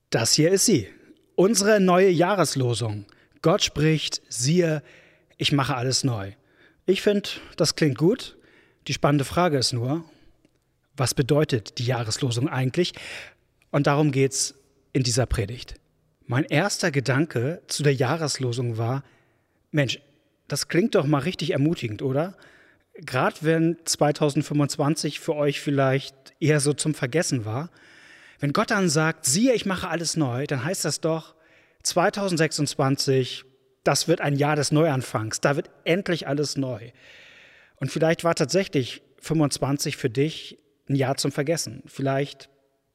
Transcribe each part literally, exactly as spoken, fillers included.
Das hier ist sie, unsere neue Jahreslosung. Gott spricht, siehe, ich mache alles neu. Ich finde, das klingt gut. Die spannende Frage ist nur, was bedeutet die Jahreslosung eigentlich? Und darum geht es in dieser Predigt. Mein erster Gedanke zu der Jahreslosung war, Mensch, das klingt doch mal richtig ermutigend, oder? Gerade wenn zwanzig fünfundzwanzig für euch vielleicht eher so zum Vergessen war. Wenn Gott dann sagt, siehe, ich mache alles neu, dann heißt das doch, zwanzig sechsundzwanzig, das wird ein Jahr des Neuanfangs, da wird endlich alles neu. Und vielleicht war tatsächlich fünfundzwanzig für dich ein Jahr zum Vergessen. Vielleicht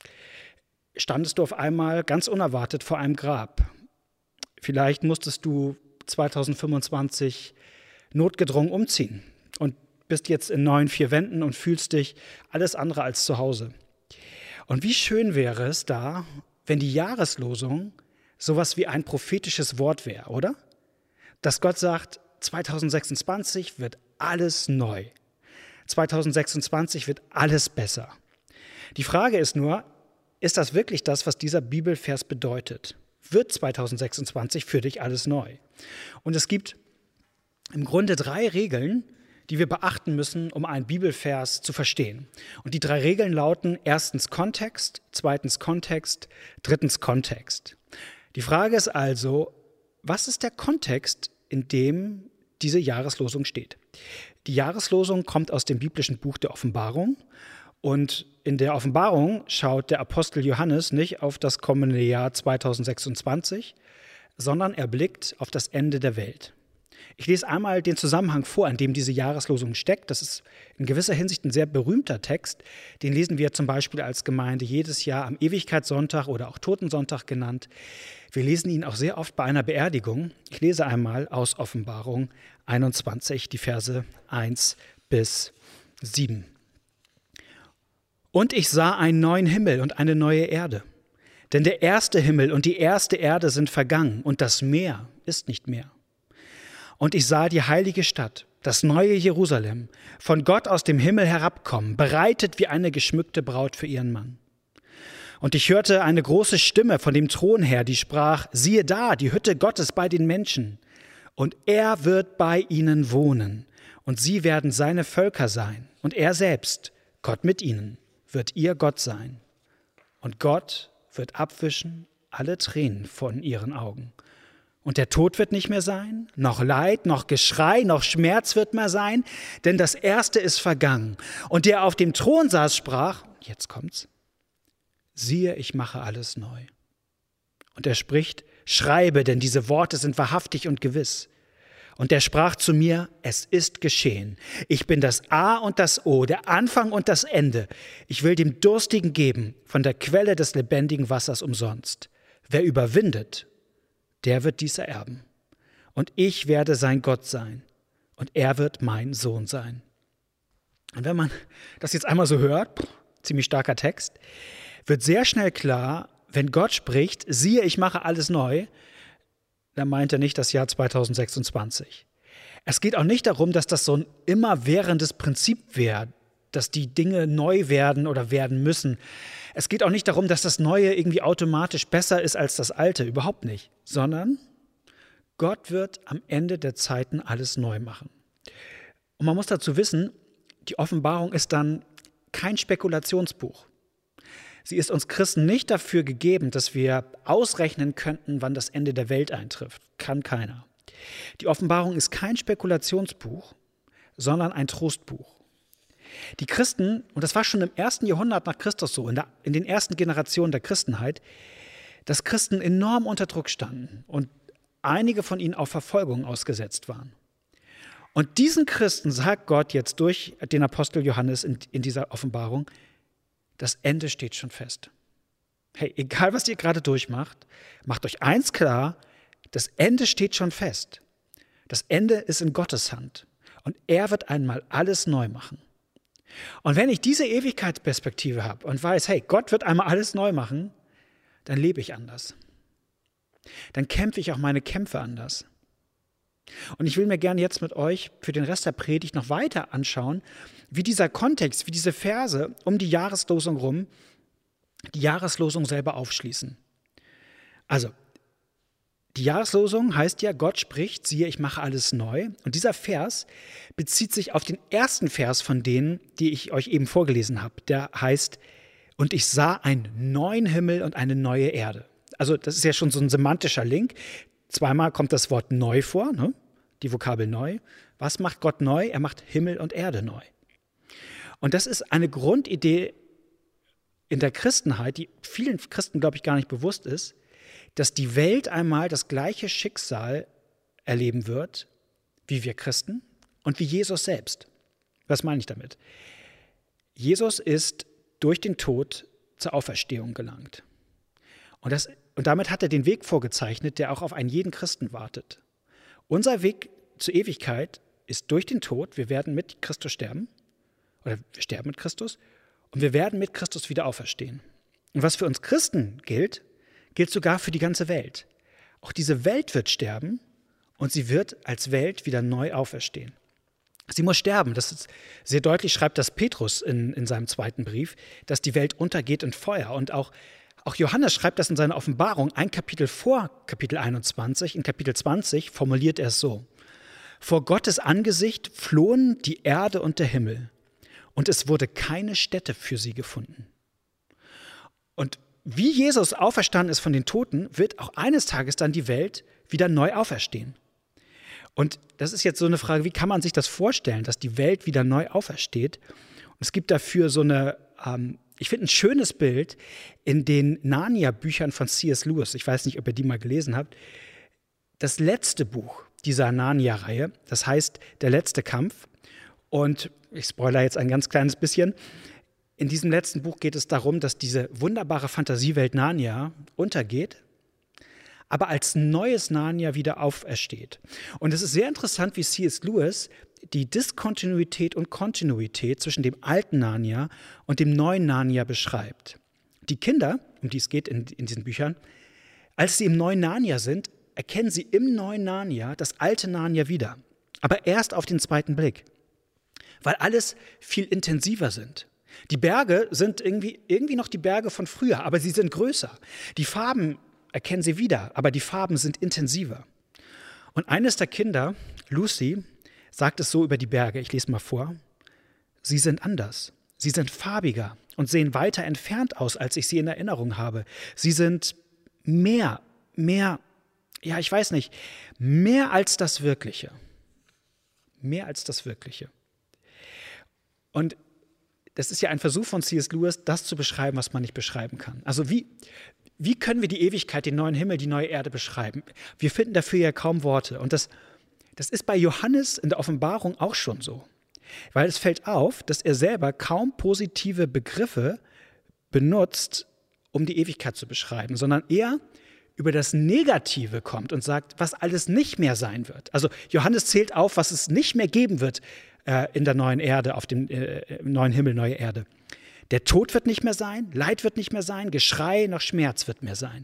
standest du auf einmal ganz unerwartet vor einem Grab. Vielleicht musstest du zwanzig fünfundzwanzig notgedrungen umziehen und bist jetzt in neuen vier Wänden und fühlst dich alles andere als zu Hause. Und wie schön wäre es da, wenn die Jahreslosung sowas wie ein prophetisches Wort wäre, oder? Dass Gott sagt, zwanzig sechsundzwanzig wird alles neu. zwanzig sechsundzwanzig wird alles besser. Die Frage ist nur, ist das wirklich das, was dieser Bibelvers bedeutet? Wird zwanzig sechsundzwanzig für dich alles neu? Und es gibt im Grunde drei Regeln, die wir beachten müssen, um einen Bibelvers zu verstehen. Und die drei Regeln lauten erstens Kontext, zweitens Kontext, drittens Kontext. Die Frage ist also, was ist der Kontext, in dem diese Jahreslosung steht? Die Jahreslosung kommt aus dem biblischen Buch der Offenbarung. Und in der Offenbarung schaut der Apostel Johannes nicht auf das kommende Jahr zwanzig sechsundzwanzig, sondern er blickt auf das Ende der Welt. Ich lese einmal den Zusammenhang vor, in dem diese Jahreslosung steckt. Das ist in gewisser Hinsicht ein sehr berühmter Text. Den lesen wir zum Beispiel als Gemeinde jedes Jahr am Ewigkeitssonntag oder auch Totensonntag genannt. Wir lesen ihn auch sehr oft bei einer Beerdigung. Ich lese einmal aus Offenbarung einundzwanzig, die Verse eins bis sieben. Und ich sah einen neuen Himmel und eine neue Erde. Denn der erste Himmel und die erste Erde sind vergangen und das Meer ist nicht mehr. Und ich sah die heilige Stadt, das neue Jerusalem, von Gott aus dem Himmel herabkommen, bereitet wie eine geschmückte Braut für ihren Mann. Und ich hörte eine große Stimme von dem Thron her, die sprach, siehe da, die Hütte Gottes bei den Menschen. Und er wird bei ihnen wohnen. Und sie werden seine Völker sein. Und er selbst, Gott mit ihnen, wird ihr Gott sein. Und Gott wird abwischen alle Tränen von ihren Augen. Und der Tod wird nicht mehr sein, noch Leid, noch Geschrei, noch Schmerz wird mehr sein, denn das Erste ist vergangen. Und der auf dem Thron saß, sprach, jetzt kommt's, siehe, ich mache alles neu. Und er spricht, schreibe, denn diese Worte sind wahrhaftig und gewiss. Und er sprach zu mir, es ist geschehen. Ich bin das A und das O, der Anfang und das Ende. Ich will dem Durstigen geben von der Quelle des lebendigen Wassers umsonst. Wer überwindet, der wird dies ererben. Und ich werde sein Gott sein. Und er wird mein Sohn sein. Und wenn man das jetzt einmal so hört, ziemlich starker Text, wird sehr schnell klar, wenn Gott spricht, siehe, ich mache alles neu, dann meint er nicht das Jahr zwanzig sechsundzwanzig. Es geht auch nicht darum, dass das so ein immerwährendes Prinzip wäre, dass die Dinge neu werden oder werden müssen. Es geht auch nicht darum, dass das Neue irgendwie automatisch besser ist als das Alte, überhaupt nicht, sondern Gott wird am Ende der Zeiten alles neu machen. Und man muss dazu wissen, die Offenbarung ist dann kein Spekulationsbuch. Sie ist uns Christen nicht dafür gegeben, dass wir ausrechnen könnten, wann das Ende der Welt eintrifft. Kann keiner. Die Offenbarung ist kein Spekulationsbuch, sondern ein Trostbuch. Die Christen, und das war schon im ersten Jahrhundert nach Christus so, in, der, in den ersten Generationen der Christenheit, dass Christen enorm unter Druck standen und einige von ihnen auf Verfolgung ausgesetzt waren. Und diesen Christen sagt Gott jetzt durch den Apostel Johannes in, in dieser Offenbarung, das Ende steht schon fest. Hey, egal was ihr gerade durchmacht, macht euch eins klar, das Ende steht schon fest. Das Ende ist in Gottes Hand und er wird einmal alles neu machen. Und wenn ich diese Ewigkeitsperspektive habe und weiß, hey, Gott wird einmal alles neu machen, dann lebe ich anders. Dann kämpfe ich auch meine Kämpfe anders. Und ich will mir gerne jetzt mit euch für den Rest der Predigt noch weiter anschauen, wie dieser Kontext, wie diese Verse um die Jahreslosung rum, die Jahreslosung selber aufschließen. Also, die Jahreslosung heißt ja, Gott spricht, siehe, ich mache alles neu. Und dieser Vers bezieht sich auf den ersten Vers von denen, die ich euch eben vorgelesen habe. Der heißt, und ich sah einen neuen Himmel und eine neue Erde. Also das ist ja schon so ein semantischer Link. Zweimal kommt das Wort neu vor, ne? Die Vokabel neu. Was macht Gott neu? Er macht Himmel und Erde neu. Und das ist eine Grundidee in der Christenheit, die vielen Christen, glaube ich, gar nicht bewusst ist, dass die Welt einmal das gleiche Schicksal erleben wird, wie wir Christen und wie Jesus selbst. Was meine ich damit? Jesus ist durch den Tod zur Auferstehung gelangt. Und, das, und damit hat er den Weg vorgezeichnet, der auch auf einen jeden Christen wartet. Unser Weg zur Ewigkeit ist durch den Tod, wir werden mit Christus sterben, oder wir sterben mit Christus, und wir werden mit Christus wieder auferstehen. Und was für uns Christen gilt, gilt sogar für die ganze Welt. Auch diese Welt wird sterben und sie wird als Welt wieder neu auferstehen. Sie muss sterben. Das ist sehr deutlich, schreibt das Petrus in, in seinem zweiten Brief, dass die Welt untergeht in Feuer. Und auch, auch Johannes schreibt das in seiner Offenbarung ein Kapitel vor Kapitel einundzwanzig. In Kapitel zwanzig formuliert er es so: Vor Gottes Angesicht flohen die Erde und der Himmel, und es wurde keine Stätte für sie gefunden. Und wie Jesus auferstanden ist von den Toten, wird auch eines Tages dann die Welt wieder neu auferstehen. Und das ist jetzt so eine Frage, wie kann man sich das vorstellen, dass die Welt wieder neu aufersteht? Und es gibt dafür so eine, ähm, ich finde ein schönes Bild in den Narnia-Büchern von C S Lewis. Ich weiß nicht, ob ihr die mal gelesen habt. Das letzte Buch dieser Narnia-Reihe, das heißt Der letzte Kampf. Und ich spoilere jetzt ein ganz kleines bisschen. In diesem letzten Buch geht es darum, dass diese wunderbare Fantasiewelt Narnia untergeht, aber als neues Narnia wieder aufersteht. Und es ist sehr interessant, wie C S Lewis die Diskontinuität und Kontinuität zwischen dem alten Narnia und dem neuen Narnia beschreibt. Die Kinder, um die es geht in, in diesen Büchern, als sie im neuen Narnia sind, erkennen sie im neuen Narnia das alte Narnia wieder. Aber erst auf den zweiten Blick, weil alles viel intensiver sind. Die Berge sind irgendwie, irgendwie noch die Berge von früher, aber sie sind größer. Die Farben erkennen sie wieder, aber die Farben sind intensiver. Und eines der Kinder, Lucy, sagt es so über die Berge, ich lese mal vor: Sie sind anders, sie sind farbiger und sehen weiter entfernt aus, als ich sie in Erinnerung habe. Sie sind mehr, mehr, ja, ich weiß nicht, mehr als das Wirkliche. Mehr als das Wirkliche. Und das ist ja ein Versuch von C S Lewis, das zu beschreiben, was man nicht beschreiben kann. Also wie, wie können wir die Ewigkeit, den neuen Himmel, die neue Erde beschreiben? Wir finden dafür ja kaum Worte. Und das, das ist bei Johannes in der Offenbarung auch schon so. Weil es fällt auf, dass er selber kaum positive Begriffe benutzt, um die Ewigkeit zu beschreiben, sondern eher über das Negative kommt und sagt, was alles nicht mehr sein wird. Also Johannes zählt auf, was es nicht mehr geben wird in der neuen Erde, auf dem äh, neuen Himmel, neue Erde. Der Tod wird nicht mehr sein, Leid wird nicht mehr sein, Geschrei noch Schmerz wird mehr sein.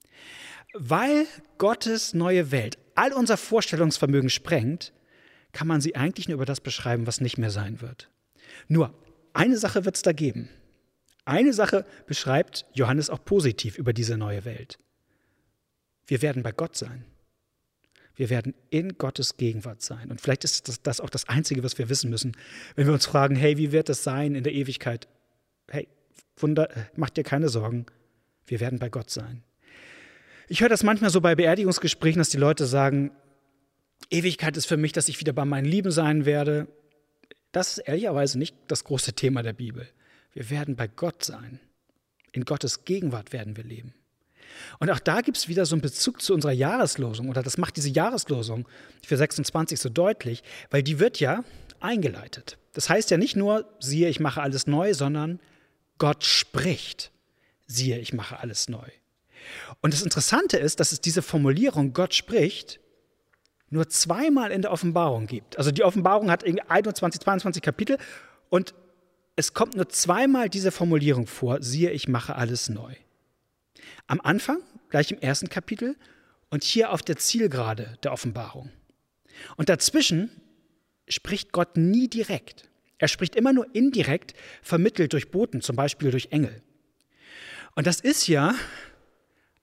Weil Gottes neue Welt all unser Vorstellungsvermögen sprengt, kann man sie eigentlich nur über das beschreiben, was nicht mehr sein wird. Nur, eine Sache wird es da geben. Eine Sache beschreibt Johannes auch positiv über diese neue Welt. Wir werden bei Gott sein. Wir werden in Gottes Gegenwart sein. Und vielleicht ist das, das auch das Einzige, was wir wissen müssen, wenn wir uns fragen, hey, wie wird es sein in der Ewigkeit? Hey, Wunder, macht dir keine Sorgen, wir werden bei Gott sein. Ich höre das manchmal so bei Beerdigungsgesprächen, dass die Leute sagen, Ewigkeit ist für mich, dass ich wieder bei meinen Lieben sein werde. Das ist ehrlicherweise nicht das große Thema der Bibel. Wir werden bei Gott sein. In Gottes Gegenwart werden wir leben. Und auch da gibt es wieder so einen Bezug zu unserer Jahreslosung, oder das macht diese Jahreslosung für sechsundzwanzig so deutlich, weil die wird ja eingeleitet. Das heißt ja nicht nur, siehe, ich mache alles neu, sondern Gott spricht, siehe, ich mache alles neu. Und das Interessante ist, dass es diese Formulierung, Gott spricht, nur zweimal in der Offenbarung gibt. Also die Offenbarung hat einundzwanzig, zweiundzwanzig Kapitel und es kommt nur zweimal diese Formulierung vor, siehe, ich mache alles neu. Am Anfang, gleich im ersten Kapitel und hier auf der Zielgerade der Offenbarung. Und dazwischen spricht Gott nie direkt. Er spricht immer nur indirekt, vermittelt durch Boten, zum Beispiel durch Engel. Und das ist ja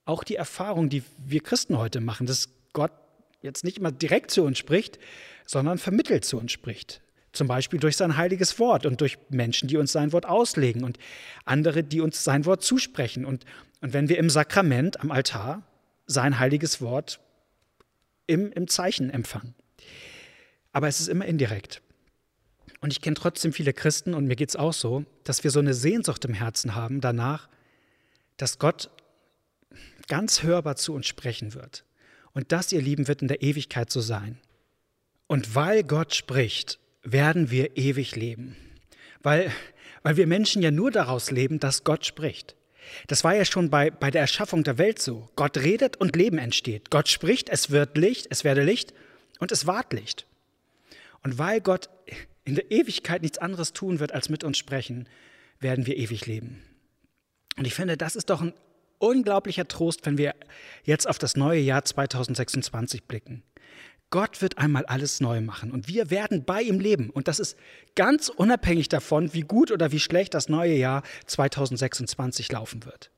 auch die Erfahrung, die wir Christen heute machen, dass Gott jetzt nicht immer direkt zu uns spricht, sondern vermittelt zu uns spricht. Zum Beispiel durch sein heiliges Wort und durch Menschen, die uns sein Wort auslegen und andere, die uns sein Wort zusprechen. Und, und wenn wir im Sakrament, am Altar, sein heiliges Wort im, im Zeichen empfangen. Aber es ist immer indirekt. Und ich kenne trotzdem viele Christen, und mir geht es auch so, dass wir so eine Sehnsucht im Herzen haben danach, dass Gott ganz hörbar zu uns sprechen wird. Und das, ihr Lieben, wird in der Ewigkeit so sein. Und weil Gott spricht, werden wir ewig leben. Weil, weil wir Menschen ja nur daraus leben, dass Gott spricht. Das war ja schon bei, bei der Erschaffung der Welt so. Gott redet und Leben entsteht. Gott spricht, es wird Licht, es werde Licht und es ward Licht. Und weil Gott in der Ewigkeit nichts anderes tun wird, als mit uns sprechen, werden wir ewig leben. Und ich finde, das ist doch ein unglaublicher Trost, wenn wir jetzt auf das neue Jahr zweitausendsechsundzwanzig blicken. Gott wird einmal alles neu machen und wir werden bei ihm leben. Und das ist ganz unabhängig davon, wie gut oder wie schlecht das neue Jahr zweitausendsechsundzwanzig laufen wird.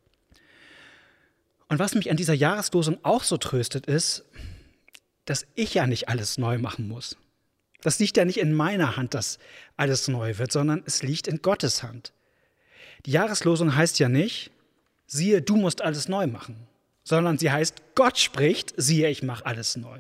Und was mich an dieser Jahreslosung auch so tröstet, ist, dass ich ja nicht alles neu machen muss. Das liegt ja nicht in meiner Hand, dass alles neu wird, sondern es liegt in Gottes Hand. Die Jahreslosung heißt ja nicht, siehe, du musst alles neu machen, sondern sie heißt, Gott spricht, siehe, ich mache alles neu.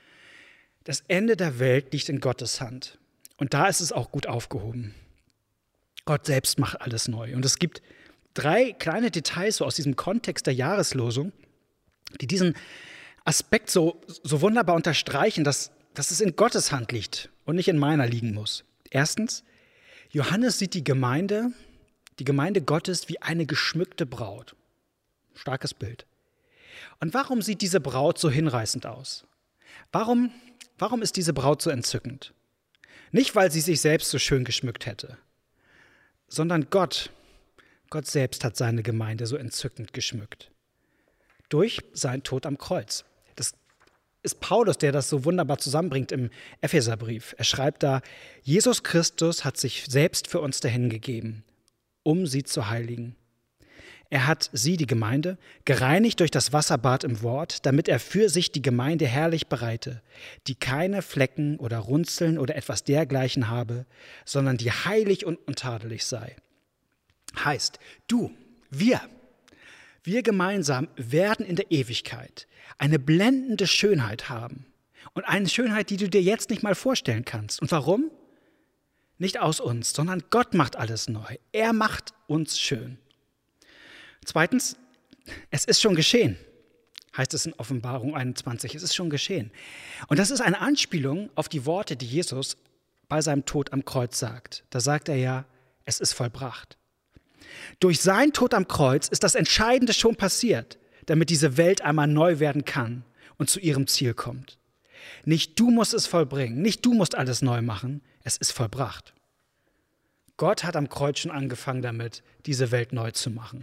Das Ende der Welt liegt in Gottes Hand. Und da ist es auch gut aufgehoben. Gott selbst macht alles neu. Und es gibt drei kleine Details so aus diesem Kontext der Jahreslosung, die diesen Aspekt so, so wunderbar unterstreichen, dass, dass es in Gottes Hand liegt und nicht in meiner liegen muss. Erstens, Johannes sieht die Gemeinde, die Gemeinde Gottes wie eine geschmückte Braut. Starkes Bild. Und warum sieht diese Braut so hinreißend aus? Warum, warum ist diese Braut so entzückend? Nicht, weil sie sich selbst so schön geschmückt hätte, sondern Gott, Gott selbst hat seine Gemeinde so entzückend geschmückt. Durch seinen Tod am Kreuz. Das ist Paulus, der das so wunderbar zusammenbringt im Epheserbrief. Er schreibt da, Jesus Christus hat sich selbst für uns dahingegeben, um sie zu heiligen. Er hat sie, die Gemeinde, gereinigt durch das Wasserbad im Wort, damit er für sich die Gemeinde herrlich bereite, die keine Flecken oder Runzeln oder etwas dergleichen habe, sondern die heilig und untadelig sei. Heißt, du, wir, wir gemeinsam werden in der Ewigkeit eine blendende Schönheit haben. Und eine Schönheit, die du dir jetzt nicht mal vorstellen kannst. Und warum? Nicht aus uns, sondern Gott macht alles neu. Er macht uns schön. Zweitens, es ist schon geschehen, heißt es in Offenbarung einundzwanzig. Es ist schon geschehen. Und das ist eine Anspielung auf die Worte, die Jesus bei seinem Tod am Kreuz sagt. Da sagt er ja, es ist vollbracht. Durch seinen Tod am Kreuz ist das Entscheidende schon passiert, damit diese Welt einmal neu werden kann und zu ihrem Ziel kommt. Nicht du musst es vollbringen, nicht du musst alles neu machen, es ist vollbracht. Gott hat am Kreuz schon angefangen damit, diese Welt neu zu machen.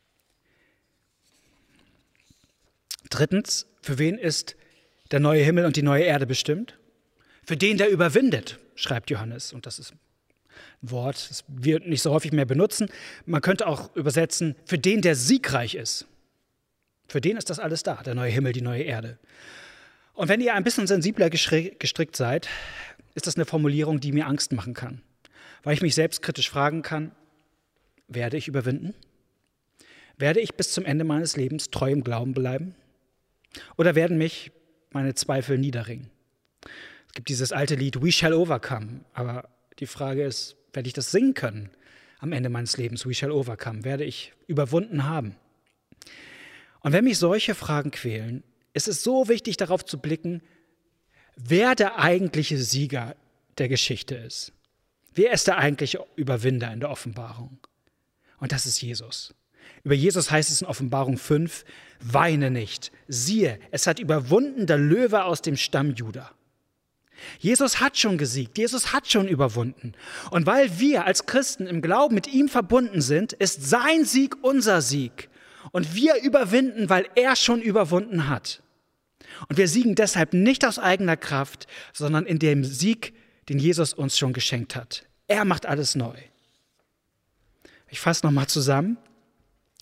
Drittens, für wen ist der neue Himmel und die neue Erde bestimmt? Für den, der überwindet, schreibt Johannes. Und das ist ein Wort, das wir nicht so häufig mehr benutzen. Man könnte auch übersetzen, für den, der siegreich ist. Für den ist das alles da, der neue Himmel, die neue Erde. Und wenn ihr ein bisschen sensibler gestrickt seid, ist das eine Formulierung, die mir Angst machen kann. Weil ich mich selbstkritisch fragen kann, werde ich überwinden? Werde ich bis zum Ende meines Lebens treu im Glauben bleiben? Oder werden mich meine Zweifel niederringen? Es gibt dieses alte Lied, We Shall Overcome. Aber die Frage ist, werde ich das singen können am Ende meines Lebens? We Shall Overcome. Werde ich überwunden haben? Und wenn mich solche Fragen quälen, ist es so wichtig, darauf zu blicken, wer der eigentliche Sieger der Geschichte ist. Wer ist der eigentliche Überwinder in der Offenbarung? Und das ist Jesus. Über Jesus heißt es in Offenbarung fünf, weine nicht. Siehe, es hat überwunden der Löwe aus dem Stamm Juda. Jesus hat schon gesiegt, Jesus hat schon überwunden. Und weil wir als Christen im Glauben mit ihm verbunden sind, ist sein Sieg unser Sieg. Und wir überwinden, weil er schon überwunden hat. Und wir siegen deshalb nicht aus eigener Kraft, sondern in dem Sieg, den Jesus uns schon geschenkt hat. Er macht alles neu. Ich fasse nochmal zusammen.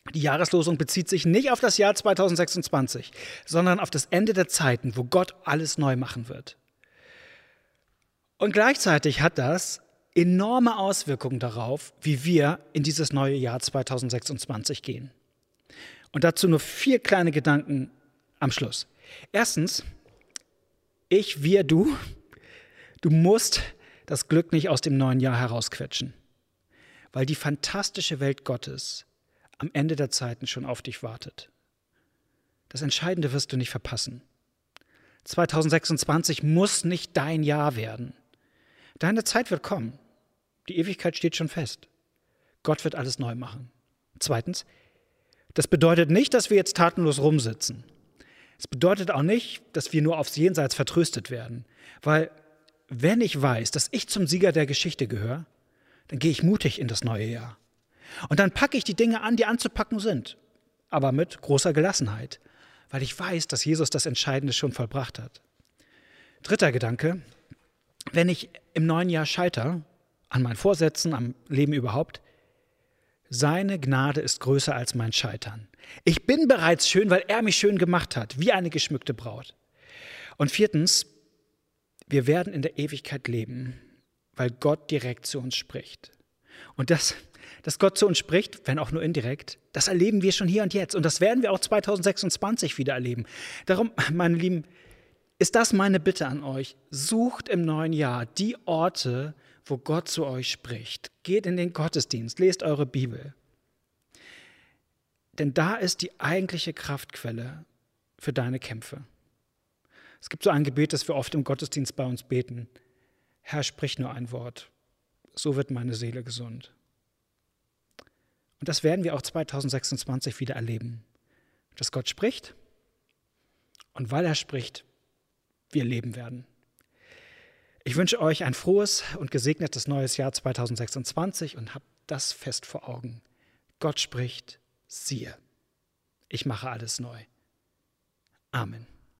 Die Jahreslosung bezieht sich nicht auf das Jahr zweitausendsechsundzwanzig, sondern auf das Ende der Zeiten, wo Gott alles neu machen wird. Und gleichzeitig hat das enorme Auswirkungen darauf, wie wir in dieses neue Jahr zweitausendsechsundzwanzig gehen. Und dazu nur vier kleine Gedanken am Schluss. Erstens, ich, wir, du, du musst das Glück nicht aus dem neuen Jahr herausquetschen, weil die fantastische Welt Gottes am Ende der Zeiten schon auf dich wartet. Das Entscheidende wirst du nicht verpassen. zweitausendsechsundzwanzig muss nicht dein Jahr werden. Deine Zeit wird kommen. Die Ewigkeit steht schon fest. Gott wird alles neu machen. Zweitens, das bedeutet nicht, dass wir jetzt tatenlos rumsitzen. Es bedeutet auch nicht, dass wir nur aufs Jenseits vertröstet werden. Weil wenn ich weiß, dass ich zum Sieger der Geschichte gehöre, dann gehe ich mutig in das neue Jahr. Und dann packe ich die Dinge an, die anzupacken sind. Aber mit großer Gelassenheit. Weil ich weiß, dass Jesus das Entscheidende schon vollbracht hat. Dritter Gedanke. Wenn ich im neuen Jahr scheitere, an meinen Vorsätzen, am Leben überhaupt, seine Gnade ist größer als mein Scheitern. Ich bin bereits schön, weil er mich schön gemacht hat, wie eine geschmückte Braut. Und viertens, wir werden in der Ewigkeit leben, weil Gott direkt zu uns spricht. Und das, dass Gott zu uns spricht, wenn auch nur indirekt, das erleben wir schon hier und jetzt. Und das werden wir auch zweitausendsechsundzwanzig wieder erleben. Darum, meine Lieben, ist das meine Bitte an euch. Sucht im neuen Jahr die Orte, wo Gott zu euch spricht. Geht in den Gottesdienst, lest eure Bibel. Denn da ist die eigentliche Kraftquelle für deine Kämpfe. Es gibt so ein Gebet, das wir oft im Gottesdienst bei uns beten. Herr, sprich nur ein Wort, so wird meine Seele gesund. Und das werden wir auch zweitausendsechsundzwanzig wieder erleben. Dass Gott spricht und weil er spricht, wir leben werden. Ich wünsche euch ein frohes und gesegnetes neues Jahr zweitausendsechsundzwanzig und habt das fest vor Augen. Gott spricht, siehe, ich mache alles neu. Amen.